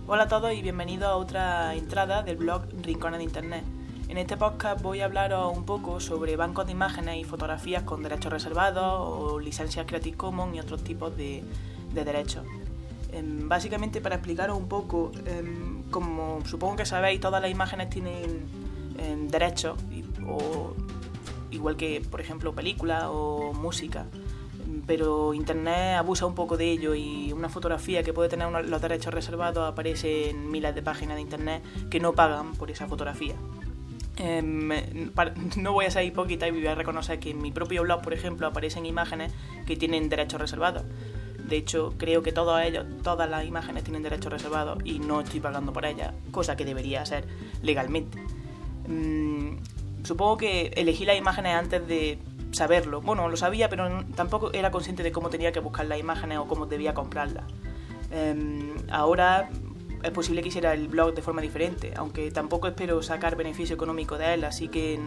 Hola a todos y bienvenidos a otra entrada del blog Rincones de Internet. En este podcast voy a hablaros un poco sobre bancos de imágenes y fotografías con derechos reservados o licencias Creative Commons y otros tipos de derechos. Básicamente para explicaros un poco, como supongo que sabéis, todas las imágenes tienen derechos, igual que por ejemplo películas o música. Pero Internet abusa un poco de ello y una fotografía que puede tener los derechos reservados aparece en miles de páginas de Internet que no pagan por esa fotografía. No voy a ser hipócrita y voy a reconocer que en mi propio blog, por ejemplo, aparecen imágenes que tienen derechos reservados. De hecho, creo que todas las imágenes tienen derechos reservados y no estoy pagando por ellas, cosa que debería hacer legalmente. Supongo que elegí las imágenes antes de saberlo. Bueno, lo sabía, pero tampoco era consciente de cómo tenía que buscar las imágenes o cómo debía comprarlas. Ahora es posible que hiciera el blog de forma diferente, aunque tampoco espero sacar beneficio económico de él, así que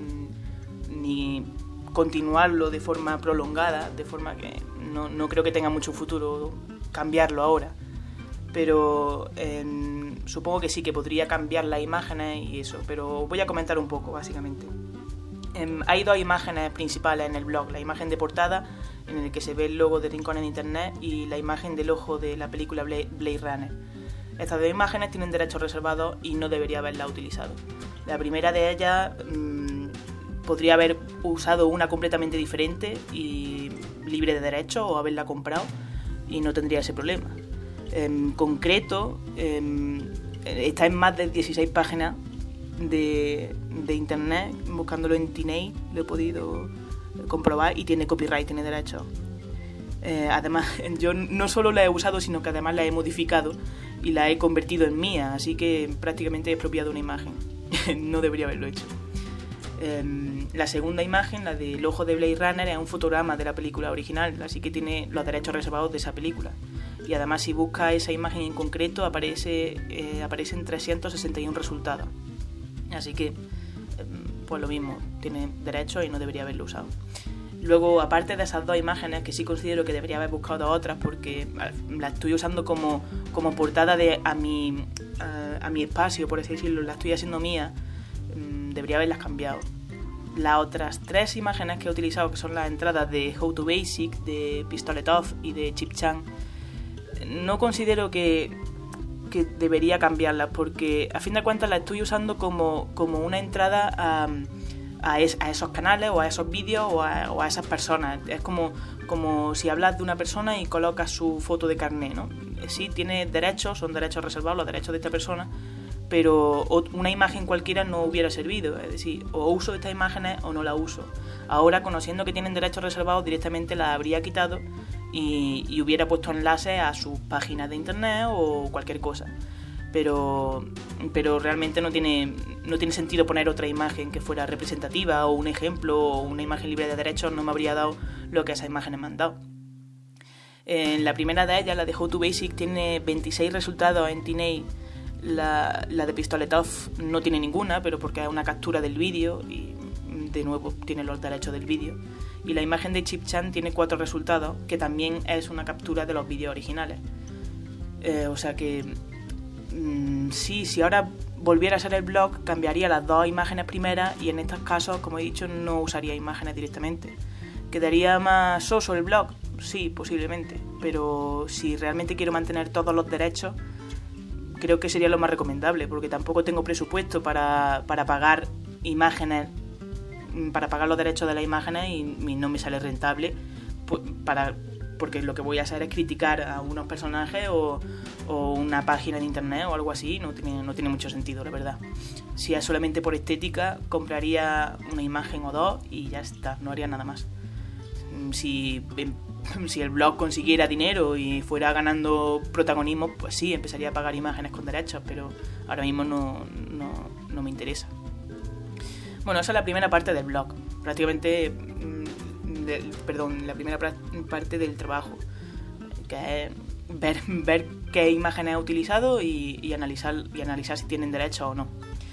ni continuarlo de forma prolongada, de forma que no creo que tenga mucho futuro cambiarlo ahora. Pero supongo que sí, que podría cambiar las imágenes y eso, pero voy a comentar un poco, básicamente. Hay dos imágenes principales en el blog: la imagen de portada, en el que se ve el logo de Rincones de Internet, y la imagen del ojo de la película Blade Runner. Estas dos imágenes tienen derechos reservados y no debería haberlas utilizado. La primera de ellas podría haber usado una completamente diferente y libre de derechos, o haberla comprado y no tendría ese problema. En concreto, está en más de 16 páginas de Internet. Buscándolo en TeenAid lo he podido comprobar y tiene copyright, tiene derechos. Además, yo no solo la he usado, sino que además la he modificado y la he convertido en mía, así que prácticamente he expropiado una imagen. No debería haberlo hecho. La segunda imagen, la del ojo de Blade Runner, es un fotograma de la película original, así que tiene los derechos reservados de esa película. Y además, si buscas esa imagen en concreto, aparecen 361 resultados. Así que, pues lo mismo, tiene derechos y no debería haberlo usado. Luego, aparte de esas dos imágenes, que sí considero que debería haber buscado otras, porque las estoy usando como portada a mi espacio, por así decirlo, las estoy haciendo mía, debería haberlas cambiado. Las otras tres imágenes que he utilizado, que son las entradas de How to Basic, de Pistoletov y de Chip Chan, no considero que debería cambiarlas, porque a fin de cuentas las estoy usando como una entrada a esos canales o a esos vídeos o a esas personas. Es como si hablas de una persona y colocas su foto de carné, ¿no? Sí, tiene derechos, son derechos reservados los derechos de esta persona, pero una imagen cualquiera no hubiera servido. Es decir, o uso estas imágenes o no las uso. Ahora, conociendo que tienen derechos reservados, directamente las habría quitado y hubiera puesto enlaces a sus páginas de internet o cualquier cosa. Pero realmente no tiene sentido poner otra imagen que fuera representativa, o un ejemplo, o una imagen libre de derechos no me habría dado lo que esas imágenes me han dado. En la primera de ellas, la de How to Basic, tiene 26 resultados en TeenAid. La de Pistoletov no tiene ninguna, pero porque es una captura del vídeo y de nuevo tiene los derechos del vídeo. Y la imagen de Chip Chan tiene 4 resultados, que también es una captura de los vídeos originales. O sea que si ahora volviera a ser el blog, cambiaría las dos imágenes primeras y en estos casos, como he dicho, no usaría imágenes directamente. ¿Quedaría más soso el blog? Sí, posiblemente, pero si realmente quiero mantener todos los derechos, creo que sería lo más recomendable, porque tampoco tengo presupuesto para pagar imágenes, para pagar los derechos de las imágenes, y no me sale rentable porque lo que voy a hacer es criticar a unos personajes o una página de internet o algo así. No tiene mucho sentido, la verdad. Si es solamente por estética, compraría una imagen o dos y ya está, no haría nada más. Si el blog consiguiera dinero y fuera ganando protagonismo, pues sí, empezaría a pagar imágenes con derechos, pero ahora mismo no me interesa. Bueno, esa es la primera parte del blog, prácticamente, la primera parte del trabajo, que es ver qué imágenes he utilizado y analizar si tienen derechos o no.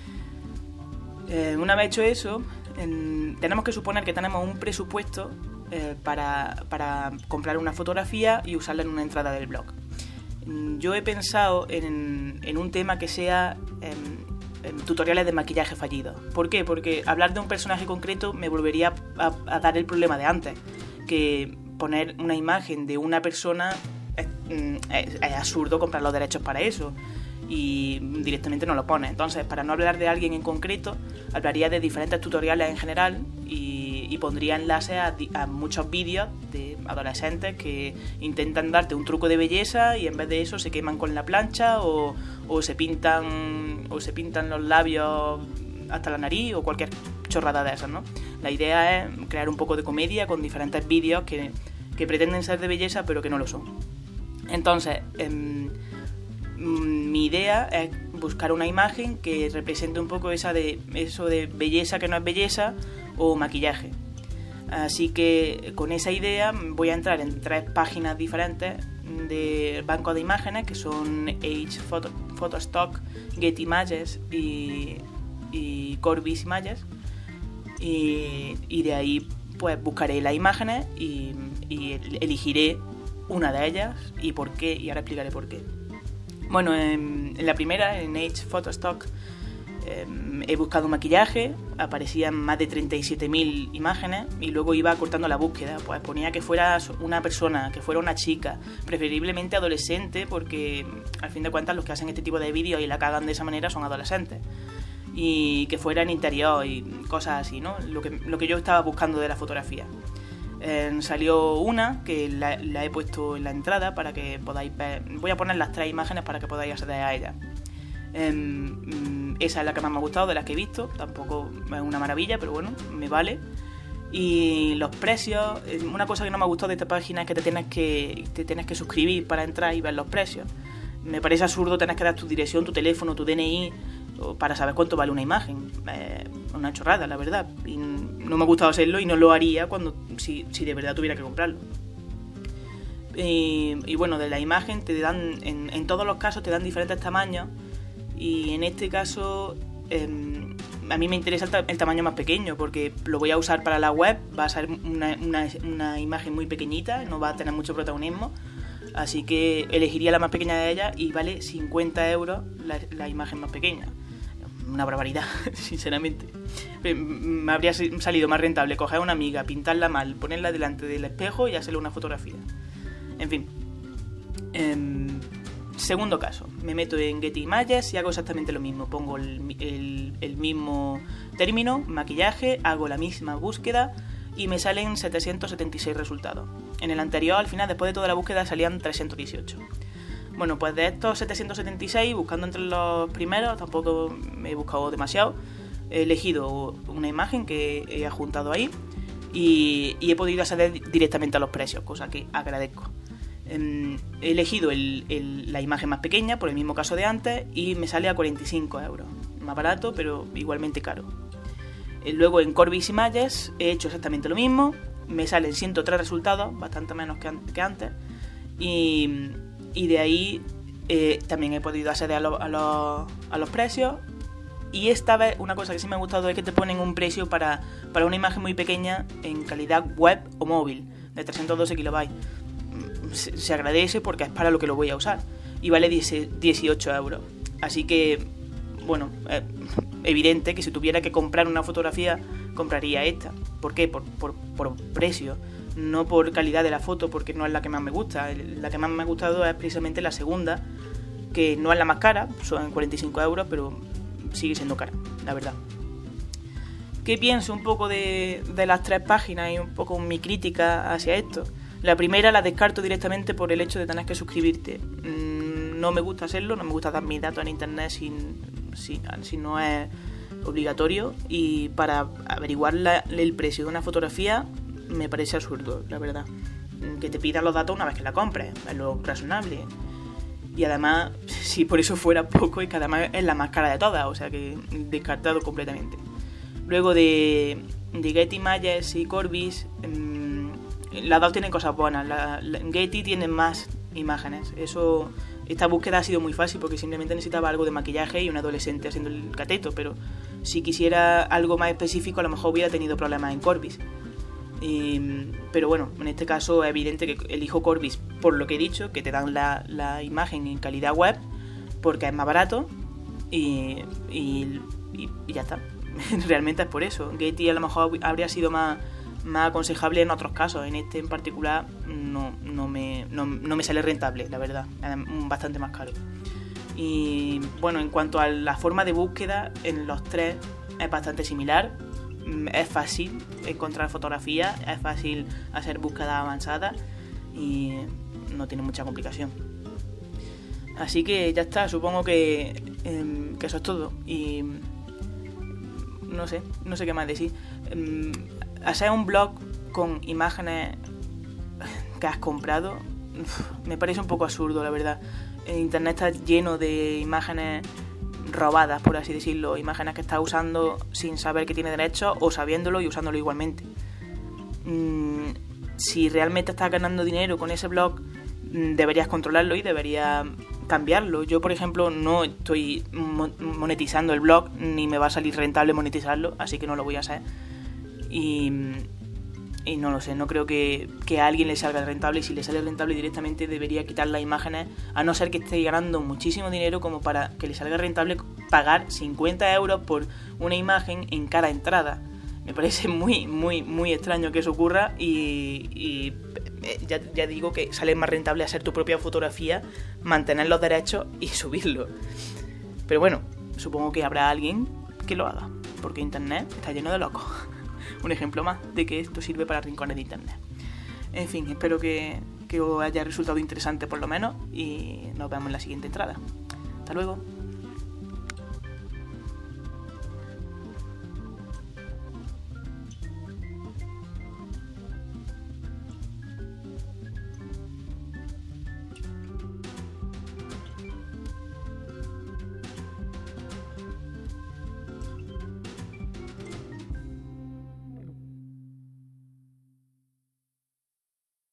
Una vez hecho eso, tenemos que suponer que tenemos un presupuesto para comprar una fotografía y usarla en una entrada del blog. yo he pensado en un tema que sea tutoriales de maquillaje fallido. ¿Por qué? Porque hablar de un personaje concreto me volvería a dar el problema de antes, que poner una imagen de una persona es absurdo comprar los derechos para eso y directamente no lo pones. Entonces, para no hablar de alguien en concreto, hablaría de diferentes tutoriales en general y pondría enlaces a muchos vídeos de adolescentes que intentan darte un truco de belleza y en vez de eso se queman con la plancha o se pintan los labios hasta la nariz o cualquier chorrada de esas, ¿no? La idea es crear un poco de comedia con diferentes vídeos que pretenden ser de belleza pero que no lo son. Entonces, mi idea es buscar una imagen que represente un poco eso de belleza que no es belleza o maquillaje. Así que con esa idea voy a entrar en 3 páginas diferentes de bancos de imágenes que son Age, Photostock, Getty Images y Corbis Images y de ahí pues buscaré las imágenes y elegiré una de ellas y por qué, y ahora explicaré por qué. Bueno, en la primera, en Age Photostock, he buscado maquillaje, aparecían más de 37.000 imágenes y luego iba cortando la búsqueda, pues ponía que fuera una persona, que fuera una chica, preferiblemente adolescente, porque al fin de cuentas los que hacen este tipo de vídeos y la cagan de esa manera son adolescentes, y que fuera en interior y cosas así, ¿no? Lo que yo estaba buscando de la fotografía. Salió una que la he puesto en la entrada para que podáis ver. Voy a poner las 3 imágenes para que podáis acceder a ellas. Esa es la que más me ha gustado de las que he visto. Tampoco es una maravilla, pero bueno, me vale. Y los precios, una cosa que no me ha gustado de esta página es que te tienes que suscribir para entrar y ver los precios. Me parece absurdo tener que dar tu dirección, tu teléfono, tu DNI para saber cuánto vale una imagen. Una chorrada, la verdad. Y no me ha gustado hacerlo y no lo haría si de verdad tuviera que comprarlo. Y bueno, de la imagen te dan, en todos los casos te dan diferentes tamaños y en este caso a mí me interesa el tamaño más pequeño porque lo voy a usar para la web, va a ser una imagen muy pequeñita, no va a tener mucho protagonismo, así que elegiría la más pequeña de ellas y vale 50 euros la imagen más pequeña. Una barbaridad, sinceramente. Me habría salido más rentable coger a una amiga, pintarla mal, ponerla delante del espejo y hacerle una fotografía. En fin. Segundo caso, me meto en Getty Images y hago exactamente lo mismo. Pongo el mismo término, maquillaje, hago la misma búsqueda y me salen 776 resultados. En el anterior, al final, después de toda la búsqueda, salían 318. Bueno, pues de estos 776, buscando entre los primeros, tampoco me he buscado demasiado, he elegido una imagen que he adjuntado ahí y he podido acceder directamente a los precios, cosa que agradezco. He elegido la imagen más pequeña, por el mismo caso de antes, y me sale a 45 euros. Más barato, pero igualmente caro. Luego en Corbis Images he hecho exactamente lo mismo, me salen 103 resultados, bastante menos que antes, y de ahí también he podido acceder a los precios. Y esta vez una cosa que sí me ha gustado es que te ponen un precio para una imagen muy pequeña en calidad web o móvil de 312 kilobytes. Se agradece porque es para lo que lo voy a usar y vale 18 euros. Así que, bueno, evidente que si tuviera que comprar una fotografía compraría esta. ¿Por qué? Por precio, no por calidad de la foto, porque no es la que más me gusta. La que más me ha gustado es precisamente la segunda, que no es la más cara, son 45 euros, pero sigue siendo cara, la verdad. ¿Qué pienso un poco de las 3 páginas y un poco mi crítica hacia esto? La primera la descarto directamente por el hecho de tener que suscribirte. No me gusta hacerlo, no me gusta dar mis datos en internet si no es obligatorio, y para averiguar el precio de una fotografía me parece absurdo, la verdad. Que te pidan los datos una vez que la compres, es lo razonable. Y además, si por eso fuera poco, es que además es la más cara de todas, o sea que descartado completamente. Luego de Getty Images y Corbis, las dos tienen cosas buenas. Getty tiene más imágenes. Esta búsqueda ha sido muy fácil porque simplemente necesitaba algo de maquillaje y un adolescente haciendo el cateto, pero si quisiera algo más específico a lo mejor hubiera tenido problemas en Corbis. Pero bueno, en este caso es evidente que elijo Corbis por lo que he dicho, que te dan la imagen en calidad web, porque es más barato y ya está. Realmente es por eso. Getty a lo mejor habría sido más aconsejable en otros casos. En este en particular no me sale rentable, la verdad. Es bastante más caro. Y bueno, en cuanto a la forma de búsqueda, en los tres es bastante similar. Es fácil encontrar fotografías, es fácil hacer búsquedas avanzadas y no tiene mucha complicación. Así que ya está, supongo que eso es todo. Y no sé qué más decir. Hacer un blog con imágenes que has comprado me parece un poco absurdo, la verdad. Internet está lleno de imágenes robadas, por así decirlo, imágenes que estás usando sin saber que tiene derechos o sabiéndolo y usándolo igualmente. Si realmente estás ganando dinero con ese blog, deberías controlarlo y deberías cambiarlo. Yo, por ejemplo, no estoy monetizando el blog, ni me va a salir rentable monetizarlo, así que no lo voy a hacer. Y no lo sé, no creo que a alguien le salga rentable, y si le sale rentable directamente debería quitar las imágenes, a no ser que esté ganando muchísimo dinero como para que le salga rentable pagar 50 euros por una imagen en cada entrada. Me parece muy extraño que eso ocurra y ya digo que sale más rentable hacer tu propia fotografía, mantener los derechos y subirlo. Pero bueno, supongo que habrá alguien que lo haga, porque internet está lleno de locos. Un ejemplo más de que esto sirve para rincones de internet. En fin, espero que os haya resultado interesante por lo menos y nos vemos en la siguiente entrada. Hasta luego.